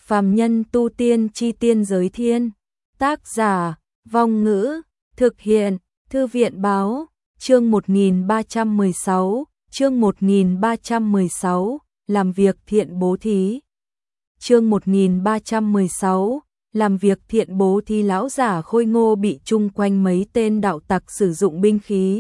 Phàm nhân tu tiên chi tiên giới thiên. Tác giả, Vong Ngữ, thực hiện, Thư viện báo, chương 1316, làm việc thiện bố thí. Chương 1316, làm việc thiện bố thí. Lão giả Khôi Ngô bị chung quanh mấy tên đạo tặc sử dụng binh khí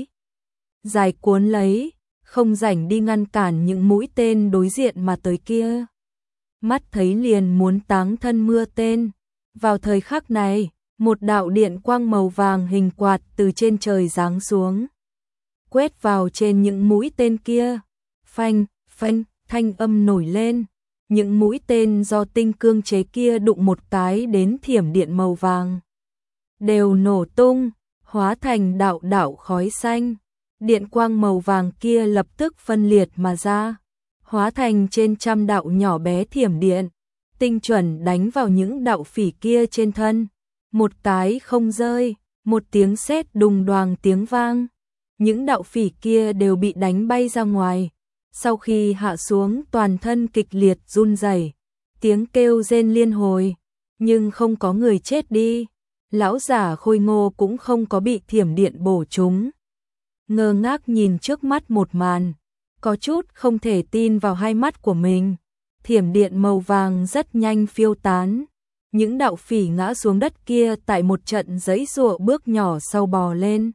dài cuốn lấy, không rảnh đi ngăn cản những mũi tên đối diện mà tới kia. Mắt thấy liền muốn táng thân mưa tên. Vào thời khắc này, một đạo điện quang màu vàng hình quạt từ trên trời giáng xuống, quét vào trên những mũi tên kia. Phanh, phanh, thanh âm nổi lên. Những mũi tên do tinh cương chế kia đụng một cái đến thiểm điện màu vàng, đều nổ tung, hóa thành đạo đạo khói xanh. Điện quang màu vàng kia lập tức phân liệt mà ra, hóa thành trên trăm đạo nhỏ bé thiểm điện, tinh chuẩn đánh vào những đạo phỉ kia trên thân. Một cái không rơi, một tiếng sét đùng đoàng tiếng vang. Những đạo phỉ kia đều bị đánh bay ra ngoài. Sau khi hạ xuống toàn thân kịch liệt run rẩy, tiếng kêu rên liên hồi, nhưng không có người chết đi. Lão giả Khôi Ngô cũng không có bị thiểm điện bổ trúng. Ngơ ngác nhìn trước mắt một màn, có chút không thể tin vào hai mắt của mình. Thiểm điện màu vàng rất nhanh phiêu tán. Những đạo phỉ ngã xuống đất kia tại một trận giãy giụa bước nhỏ sau bò lên.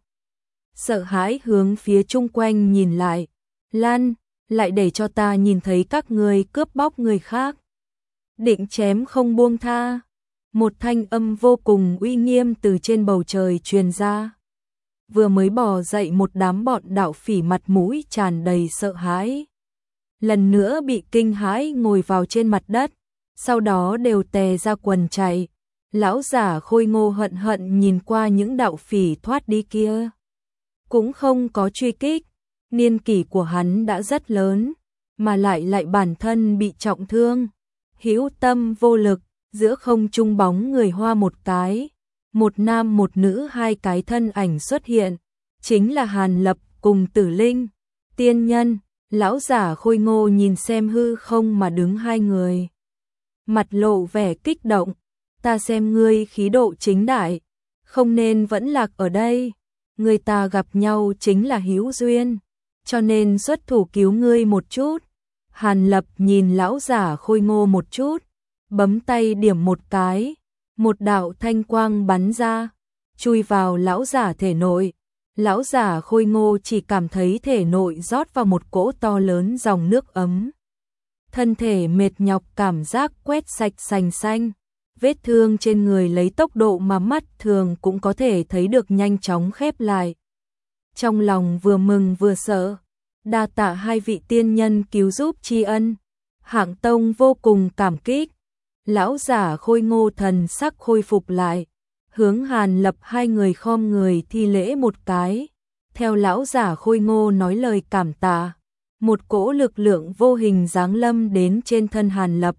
Sợ hãi hướng phía chung quanh nhìn lại. Lan, lại để cho ta nhìn thấy các ngươi cướp bóc người khác. Định chém không buông tha. Một thanh âm vô cùng uy nghiêm từ trên bầu trời truyền ra. Vừa mới bò dậy một đám bọn đạo phỉ mặt mũi tràn đầy sợ hãi, lần nữa bị kinh hãi ngồi vào trên mặt đất, sau đó đều tè ra quần chạy. Lão giả Khôi Ngô hận hận nhìn qua những đạo phỉ thoát đi kia, cũng không có truy kích. Niên kỷ của hắn đã rất lớn, mà lại bản thân bị trọng thương, hữu tâm vô lực. Giữa không trung bóng người hoa một cái, một nam một nữ, hai cái thân ảnh xuất hiện, chính là Hàn Lập cùng Tử Linh tiên nhân. Lão giả Khôi Ngô nhìn xem hư không mà đứng hai người, mặt lộ vẻ kích động. Ta xem ngươi khí độ chính đại, không nên vẫn lạc ở đây. Người ta gặp nhau chính là hữu duyên, cho nên xuất thủ cứu ngươi một chút. Hàn Lập nhìn lão giả Khôi Ngô một chút, bấm tay điểm một cái, một đạo thanh quang bắn ra, chui vào lão giả thể nội. Lão giả Khôi Ngô chỉ cảm thấy thể nội rót vào một cỗ to lớn dòng nước ấm. Thân thể mệt nhọc cảm giác quét sạch sành xanh, vết thương trên người lấy tốc độ mà mắt thường cũng có thể thấy được nhanh chóng khép lại. Trong lòng vừa mừng vừa sợ, đa tạ hai vị tiên nhân cứu giúp tri ân, Hạng Tông vô cùng cảm kích. Lão giả Khôi Ngô thần sắc khôi phục lại, hướng Hàn Lập hai người khom người thi lễ một cái. Theo lão giả Khôi Ngô nói lời cảm tạ, một cỗ lực lượng vô hình giáng lâm đến trên thân Hàn Lập.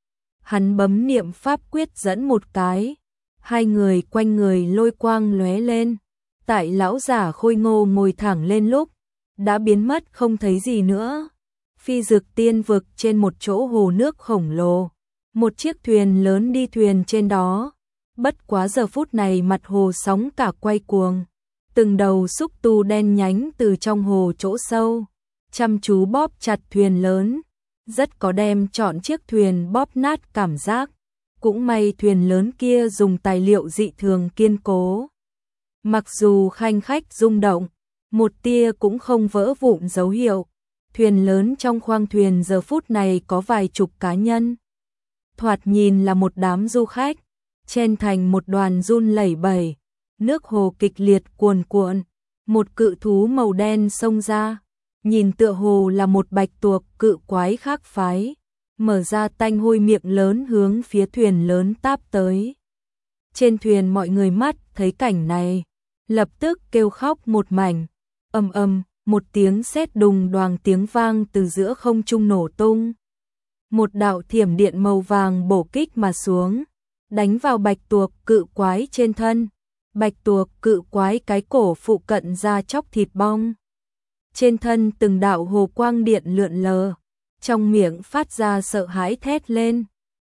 Hắn bấm niệm pháp quyết dẫn một cái, hai người quanh người lôi quang lóe lên. Tại lão giả Khôi Ngô ngồi thẳng lên lúc, đã biến mất không thấy gì nữa. Phi Dực Tiên vực trên một chỗ hồ nước khổng lồ, một chiếc thuyền lớn đi thuyền trên đó. Bất quá giờ phút này mặt hồ sóng cả quay cuồng, từng đầu xúc tu đen nhánh từ trong hồ chỗ sâu chăm chú bóp chặt thuyền lớn, rất có đem chọn chiếc thuyền bóp nát cảm giác. Cũng may thuyền lớn kia dùng tài liệu dị thường kiên cố, mặc dù khanh khách rung động, một tia cũng không vỡ vụn dấu hiệu. Thuyền lớn trong khoang thuyền giờ phút này có vài chục cá nhân, thoạt nhìn là một đám du khách, chen thành một đoàn run lẩy bẩy. Nước hồ kịch liệt cuồn cuộn, một cự thú màu đen xông ra, nhìn tựa hồ là một bạch tuộc cự quái khác phái, mở ra tanh hôi miệng lớn hướng phía thuyền lớn táp tới. Trên thuyền mọi người mắt thấy cảnh này, lập tức kêu khóc một mảnh. Ầm ầm, một tiếng sét đùng đoàng tiếng vang từ giữa không trung nổ tung. Một đạo thiểm điện màu vàng bổ kích mà xuống, đánh vào bạch tuộc cự quái trên thân. Bạch tuộc cự quái cái cổ phụ cận ra chóc thịt bong. Trên thân từng đạo hồ quang điện lượn lờ, trong miệng phát ra sợ hãi thét lên.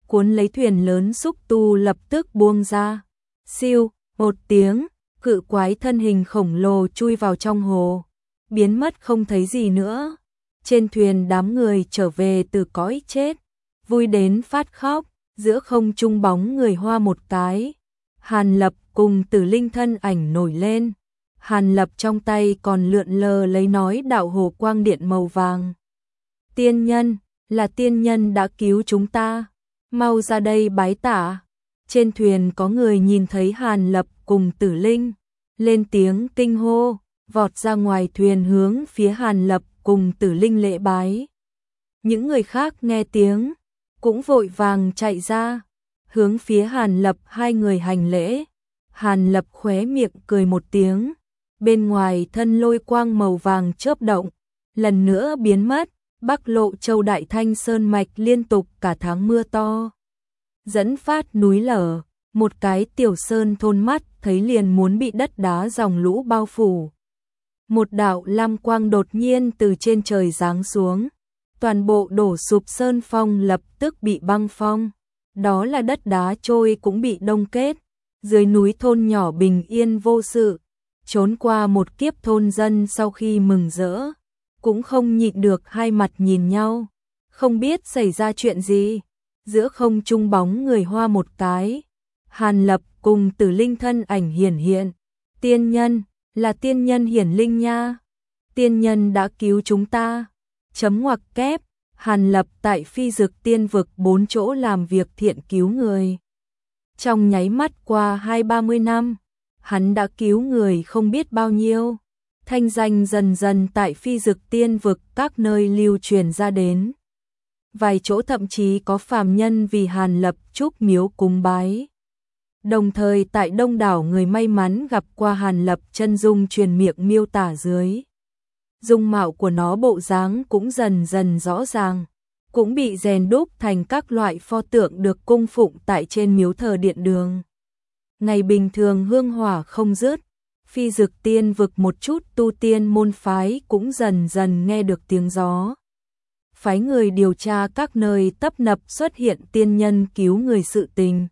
cuốn lấy thuyền lớn xúc tu lập tức buông ra. Siêu, một tiếng, cự quái thân hình khổng lồ chui vào trong hồ, biến mất không thấy gì nữa. Trên thuyền đám người trở về từ cõi chết, vui đến phát khóc, giữa không trung bóng người hoa một cái. Hàn Lập cùng Tử Linh thân ảnh nổi lên. Hàn Lập trong tay còn lượn lờ lấy nói đạo hồ quang điện màu vàng. Tiên nhân, là tiên nhân đã cứu chúng ta, mau ra đây bái tạ. Trên thuyền có người nhìn thấy Hàn Lập cùng Tử Linh, lên tiếng kinh hô, vọt ra ngoài thuyền hướng phía Hàn Lập cùng Tử Linh lễ bái. Những người khác nghe tiếng, cũng vội vàng chạy ra, hướng phía Hàn Lập hai người hành lễ. Hàn Lập khóe miệng cười một tiếng, bên ngoài thân lôi quang màu vàng chớp động, lần nữa biến mất. Bắc Lộ Châu Đại Thanh Sơn Mạch liên tục cả tháng mưa to, dẫn phát núi lở, một cái tiểu sơn thôn mắt thấy liền muốn bị đất đá dòng lũ bao phủ. Một đạo lam quang đột nhiên từ trên trời giáng xuống, toàn bộ đổ sụp sơn phong lập tức bị băng phong, đó là đất đá trôi cũng bị đông kết. Dưới núi thôn nhỏ bình yên vô sự, trốn qua một kiếp thôn dân sau khi mừng rỡ, cũng không nhịn được hai mặt nhìn nhau, không biết xảy ra chuyện gì. Giữa không trung bóng người hoa một cái, Hàn Lập cùng Tử Linh thân ảnh hiển hiện. Tiên nhân, là tiên nhân hiển linh nha. Tiên nhân đã cứu chúng ta. Chấm ngoặc kép, Hàn Lập tại Phi Dực Tiên Vực 4 chỗ làm việc thiện cứu người. Trong nháy mắt qua 20-30 năm, hắn đã cứu người không biết bao nhiêu. Thanh danh dần dần tại Phi Dực Tiên Vực các nơi lưu truyền ra đến. Vài chỗ thậm chí có phàm nhân vì Hàn Lập chúc miếu cúng bái. Đồng thời tại đông đảo người may mắn gặp qua Hàn Lập chân dung truyền miệng miêu tả dưới. Dung mạo của nó bộ dáng cũng dần dần rõ ràng, cũng bị rèn đúc thành các loại pho tượng được cung phụng tại trên miếu thờ điện đường. Ngày bình thường hương hỏa không dứt, Phi Dực Tiên Vực một chút tu tiên môn phái cũng dần dần nghe được tiếng gió. Phái người điều tra các nơi tấp nập xuất hiện tiên nhân cứu người sự tình.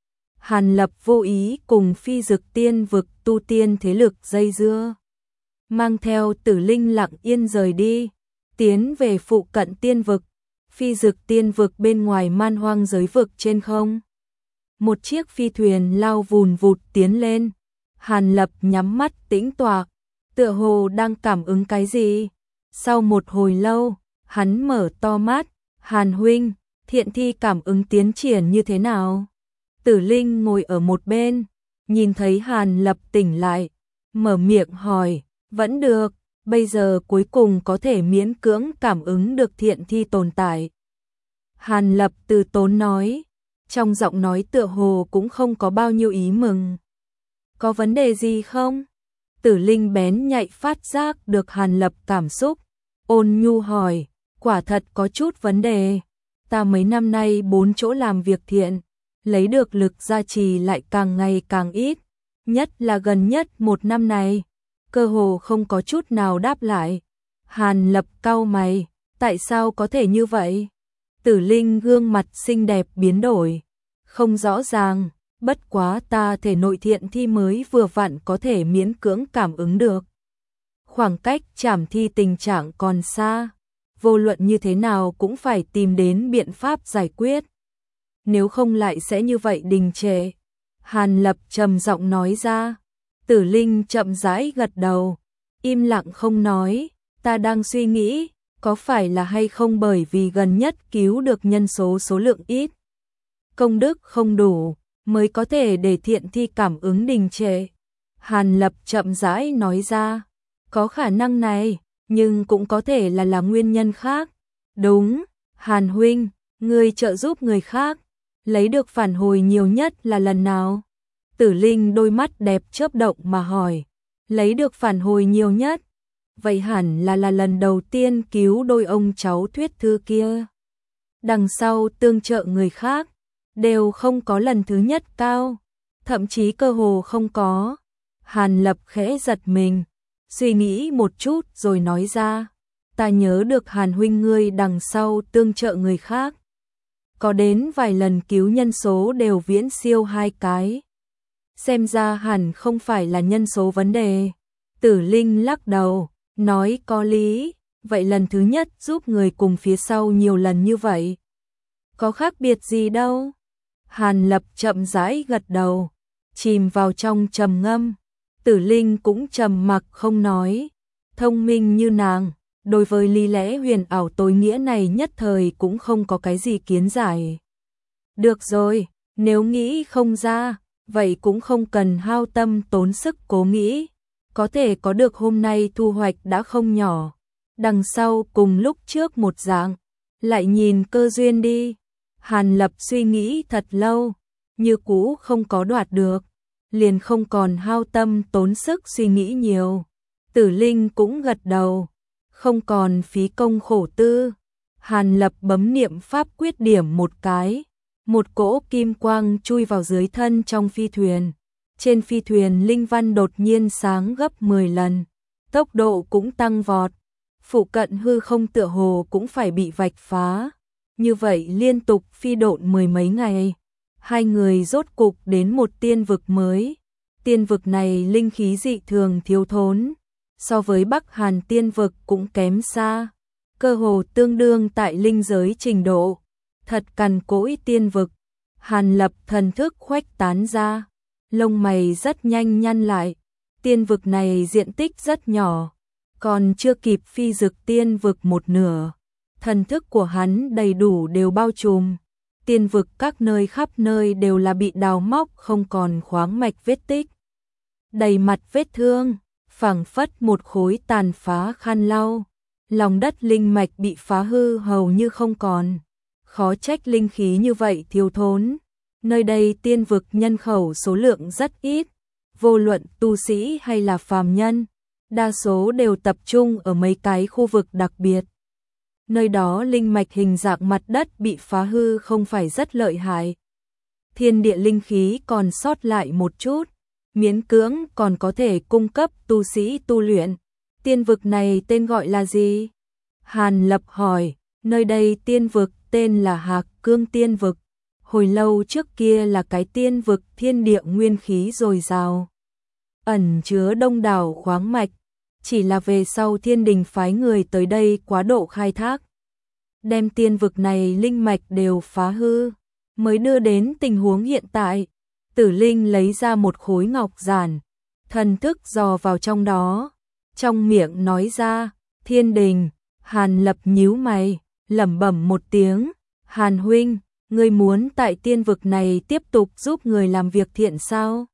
Hàn Lập vô ý cùng Phi Dực Tiên Vực tu tiên thế lực dây dưa, mang theo Tử Linh lặng yên rời đi, tiến về phụ cận tiên vực. Phi Dực Tiên Vực bên ngoài man hoang giới vực trên không. Một chiếc phi thuyền lao vùn vụt tiến lên. Hàn Lập nhắm mắt tĩnh tọa, tựa hồ đang cảm ứng cái gì. Sau một hồi lâu, hắn mở to mắt. Hàn huynh, thiện thi cảm ứng tiến triển như thế nào? Tử Linh ngồi ở một bên, nhìn thấy Hàn Lập tỉnh lại, mở miệng hỏi. Vẫn được, bây giờ cuối cùng có thể miễn cưỡng cảm ứng được thiện thi tồn tại. Hàn Lập từ tốn nói, trong giọng nói tựa hồ cũng không có bao nhiêu ý mừng. Có vấn đề gì không? Tử Linh bén nhạy phát giác được Hàn Lập cảm xúc, ôn nhu hỏi, quả thật có chút vấn đề. Ta mấy năm nay 4 chỗ làm việc thiện, lấy được lực gia trì lại càng ngày càng ít, nhất là gần nhất 1 năm này, cơ hồ không có chút nào đáp lại. Hàn Lập cau mày, tại sao có thể như vậy? Tử Linh gương mặt xinh đẹp biến đổi, không rõ ràng, bất quá ta thể nội thiện thi mới vừa vặn có thể miễn cưỡng cảm ứng được. Khoảng cách trảm thi tình trạng còn xa, vô luận như thế nào cũng phải tìm đến biện pháp giải quyết. Nếu không lại sẽ như vậy đình trệ. Hàn Lập trầm giọng nói ra. Tử Linh chậm rãi gật đầu, im lặng không nói. Ta đang suy nghĩ, có phải là hay không bởi vì gần nhất cứu được nhân số lượng ít, công đức không đủ, mới có thể để thiện thi cảm ứng đình trệ. Hàn Lập chậm rãi nói ra, có khả năng này, nhưng cũng có thể là nguyên nhân khác. Đúng, Hàn huynh, ngươi trợ giúp người khác, lấy được phản hồi nhiều nhất là lần nào? Tử Linh đôi mắt đẹp chớp động mà hỏi, lấy được phản hồi nhiều nhất? Vậy hẳn là lần đầu tiên cứu đôi ông cháu Thuyết Thư kia. Đằng sau tương trợ người khác, đều không có lần thứ nhất cao, thậm chí cơ hồ không có. Hàn Lập khẽ giật mình, suy nghĩ một chút rồi nói ra, ta nhớ được Hàn huynh ngươi đằng sau tương trợ người khác. có đến vài lần cứu nhân số đều viễn siêu 2 cái. Xem ra hẳn không phải là nhân số vấn đề. Tử Linh lắc đầu, nói có lý, vậy lần thứ nhất giúp người cùng phía sau nhiều lần như vậy. Có khác biệt gì đâu. Hàn Lập chậm rãi gật đầu, chìm vào trong trầm ngâm. Tử Linh cũng trầm mặc không nói. Thông minh như nàng, đối với lý lẽ huyền ảo tối nghĩa này nhất thời cũng không có cái gì kiến giải. Được rồi, nếu nghĩ không ra, vậy cũng không cần hao tâm tốn sức cố nghĩ. Có thể có được hôm nay thu hoạch đã không nhỏ. Đằng sau cùng lúc trước một dạng, lại nhìn cơ duyên đi. Hàn Lập suy nghĩ thật lâu, như cũ không có đoạt được, liền không còn hao tâm tốn sức suy nghĩ nhiều. Tử Linh cũng gật đầu, không còn phí công khổ tư. Hàn Lập bấm niệm pháp quyết điểm một cái, một cỗ kim quang chui vào dưới thân trong phi thuyền. Trên phi thuyền linh văn đột nhiên sáng gấp 10 lần, tốc độ cũng tăng vọt. Phụ cận hư không tựa hồ cũng phải bị vạch phá. Như vậy liên tục phi độn 10 mấy ngày, hai người rốt cục đến một tiên vực mới. Tiên vực này linh khí dị thường thiếu thốn, so với Bắc Hàn tiên vực cũng kém xa, cơ hồ tương đương tại linh giới trình độ. Thật cằn cỗi tiên vực. Hàn Lập thần thức khuếch tán ra, lông mày rất nhanh nhăn lại. Tiên vực này diện tích rất nhỏ, còn chưa kịp phi dực tiên vực một nửa. Thần thức của hắn đầy đủ đều bao trùm. Tiên vực các nơi khắp nơi đều là bị đào móc không còn khoáng mạch vết tích. Đầy mặt vết thương, phảng phất một khối tàn phá khăn lau. Lòng đất linh mạch bị phá hư hầu như không còn. Khó trách linh khí như vậy thiếu thốn. Nơi đây tiên vực nhân khẩu số lượng rất ít, vô luận tu sĩ hay là phàm nhân, đa số đều tập trung ở mấy cái khu vực đặc biệt. Nơi đó linh mạch hình dạng mặt đất bị phá hư không phải rất lợi hại. Thiên địa linh khí còn sót lại một chút, miễn cưỡng còn có thể cung cấp tu sĩ tu luyện. Tiên vực này tên gọi là gì? Hàn Lập hỏi. Nơi đây tiên vực tên là Hạc Cương Tiên Vực. Hồi lâu trước kia là cái tiên vực thiên địa nguyên khí dồi dào, ẩn chứa đông đảo khoáng mạch. Chỉ là về sau Thiên Đình phái người tới đây quá độ khai thác, đem tiên vực này linh mạch đều phá hư, mới đưa đến tình huống hiện tại. Tử Linh lấy ra một khối ngọc giản, thần thức dò vào trong đó, trong miệng nói ra, Thiên Đình. Hàn Lập nhíu mày, lẩm bẩm một tiếng, Hàn huynh, ngươi muốn tại tiên vực này tiếp tục giúp người làm việc thiện sao?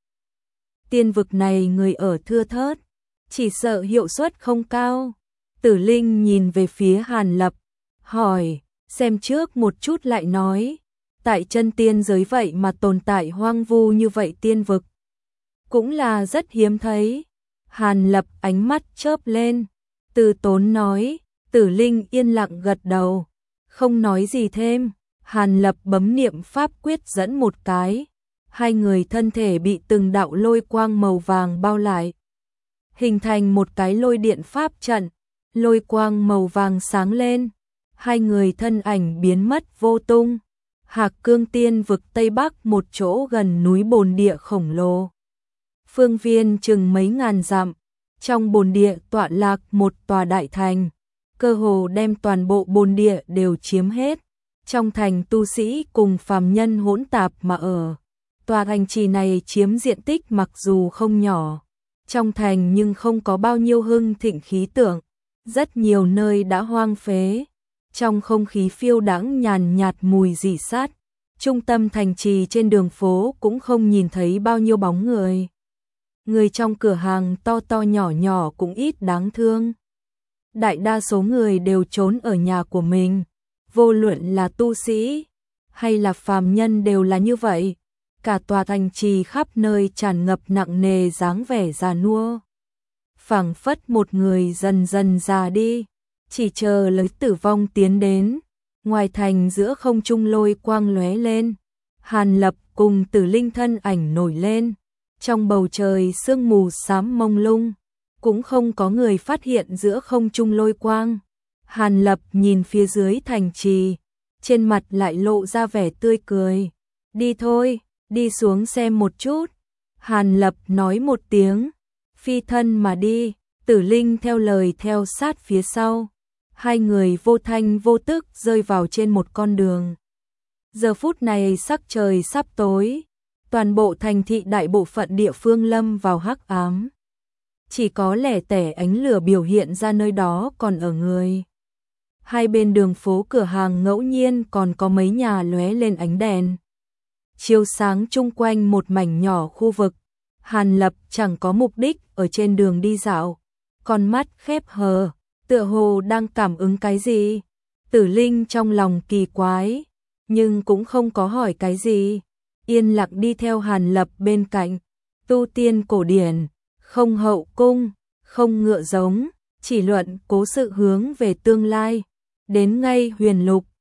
Tiên vực này người ở thưa thớt, chỉ sợ hiệu suất không cao. Tử Linh nhìn về phía Hàn Lập, hỏi, xem trước một chút lại nói, tại chân tiên giới vậy mà tồn tại hoang vu như vậy tiên vực, cũng là rất hiếm thấy. Hàn Lập ánh mắt chớp lên, từ tốn nói. Tử Linh yên lặng gật đầu, không nói gì thêm. Hàn Lập bấm niệm pháp quyết dẫn một cái, hai người thân thể bị từng đạo lôi quang màu vàng bao lại, hình thành một cái lôi điện pháp trận. Lôi quang màu vàng sáng lên, hai người thân ảnh biến mất vô tung. Hạc Cương Tiên vực Tây Bắc một chỗ gần núi bồn địa khổng lồ, phương viên chừng mấy ngàn dặm. Trong bồn địa tọa lạc một tòa đại thành, cơ hồ đem toàn bộ bồn địa đều chiếm hết. Trong thành tu sĩ cùng phàm nhân hỗn tạp mà ở. Tòa thành trì này chiếm diện tích mặc dù không nhỏ, trong thành nhưng không có bao nhiêu hưng thịnh khí tượng, rất nhiều nơi đã hoang phế. Trong không khí phiêu đãng nhàn nhạt mùi rỉ sắt. Trung tâm thành trì trên đường phố cũng không nhìn thấy bao nhiêu bóng người. Người trong cửa hàng to to nhỏ nhỏ cũng ít đáng thương. Đại đa số người đều trốn ở nhà của mình, vô luận là tu sĩ hay là phàm nhân đều là như vậy. Cả tòa thành trì khắp nơi tràn ngập nặng nề dáng vẻ già nua, phảng phất một người dần dần già đi, chỉ chờ lấy tử vong tiến đến. Ngoài thành giữa không trung lôi quang lóe lên, Hàn Lập cùng Tử Linh thân ảnh nổi lên. Trong bầu trời sương mù xám mông lung, cũng không có người phát hiện giữa không trung lôi quang. Hàn Lập nhìn phía dưới thành trì, trên mặt lại lộ ra vẻ tươi cười. Đi thôi, đi xuống xem một chút. Hàn Lập nói một tiếng, phi thân mà đi, Tử Linh theo lời theo sát phía sau. Hai người vô thanh vô tức rơi vào trên một con đường. Giờ phút này sắc trời sắp tối, toàn bộ thành thị đại bộ phận địa phương lâm vào hắc ám. Chỉ có lẻ tẻ ánh lửa biểu hiện ra nơi đó còn ở người. Hai bên đường phố cửa hàng ngẫu nhiên còn có mấy nhà lóe lên ánh đèn, chiếu sáng chung quanh một mảnh nhỏ khu vực. Hàn Lập chẳng có mục đích ở trên đường đi dạo, con mắt khép hờ, tựa hồ đang cảm ứng cái gì. Tử Linh trong lòng kỳ quái, nhưng cũng không có hỏi cái gì, yên lặng đi theo Hàn Lập bên cạnh. Tu tiên cổ điển, không hậu cung, không ngựa giống, chỉ luận cố sự hướng về tương lai. Đến ngay Huyền Lục,